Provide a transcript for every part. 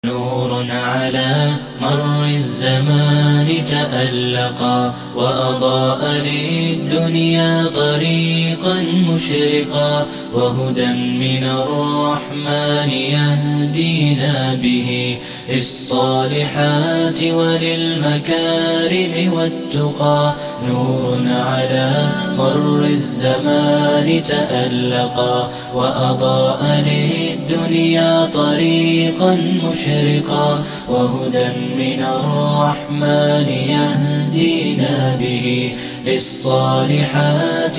نور على مر الزمان تألقا وأضاء للدنيا طريقا مشرقا، وهدى من الرحمن يهدينا به للصالحات وللمكارم والتقى. نور على مر الزمان تألقا وأضاء للدنيا طريقا مشرقا، وهدى من الرحمن يهدينا به للصالحات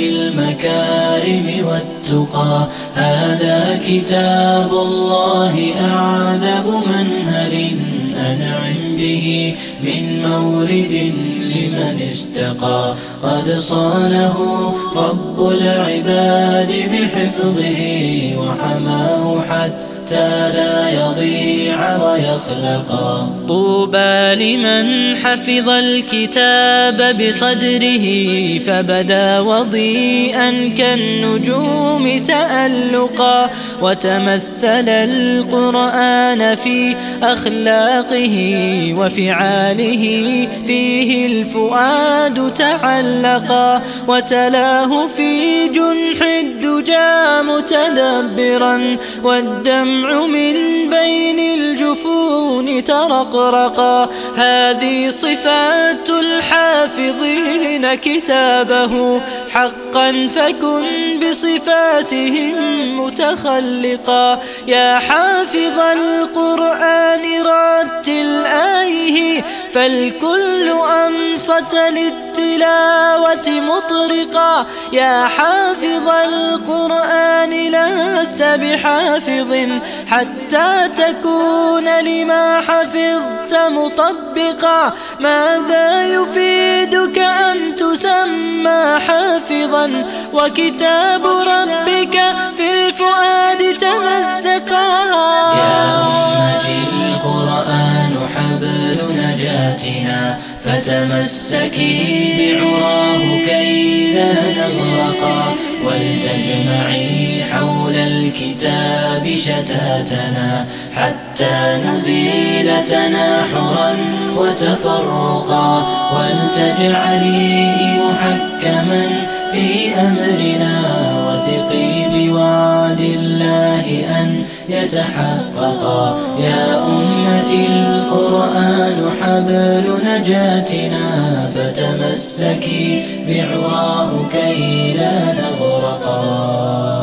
وللمكارم والتقى. هذا كتاب الله أعذب منهل أنعم به من مورد لمن استقى. قد صانه رب العباد بحفظه وحماه حتى لا يضيع ويخلقا. طوبى لمن حفظ الكتاب بصدره فبدا وضيئا كالنجوم تألقا، وتمثل القرآن في أخلاقه وفعاله، فيه الفؤاد تعلقا، وتلاه في جنح الدجى متدبرا، والدمع من بين الجفون ترقرقا. هذه صفات الحافظين كتابه حقا، فكن بصفاتهم متخلقا. يا حافظ القرآن رتل آيه، فالكل أنصت للتلاوة مطرقا. يا حافظ القرآن لست بحافظ حتى تكون لما حفظت مطبقا. ماذا يفيدك أن تسمى حافظا وكتاب ربك في الفؤاد تمزقا؟ يا أمتي القرآن حبل نجاتنا، فتمسكي بعراه كي لا نغرقا، ولتجمعي حول الكتاب شتاتنا حتى نزيل تناحرا وتفرقا، ولتجعليه محكما في أمرنا، وثقي بوعد الله أن يتحققا. يا أمتي القرآن حبل نجاتنا، فتمسكي بعراه كي لا نغرقا.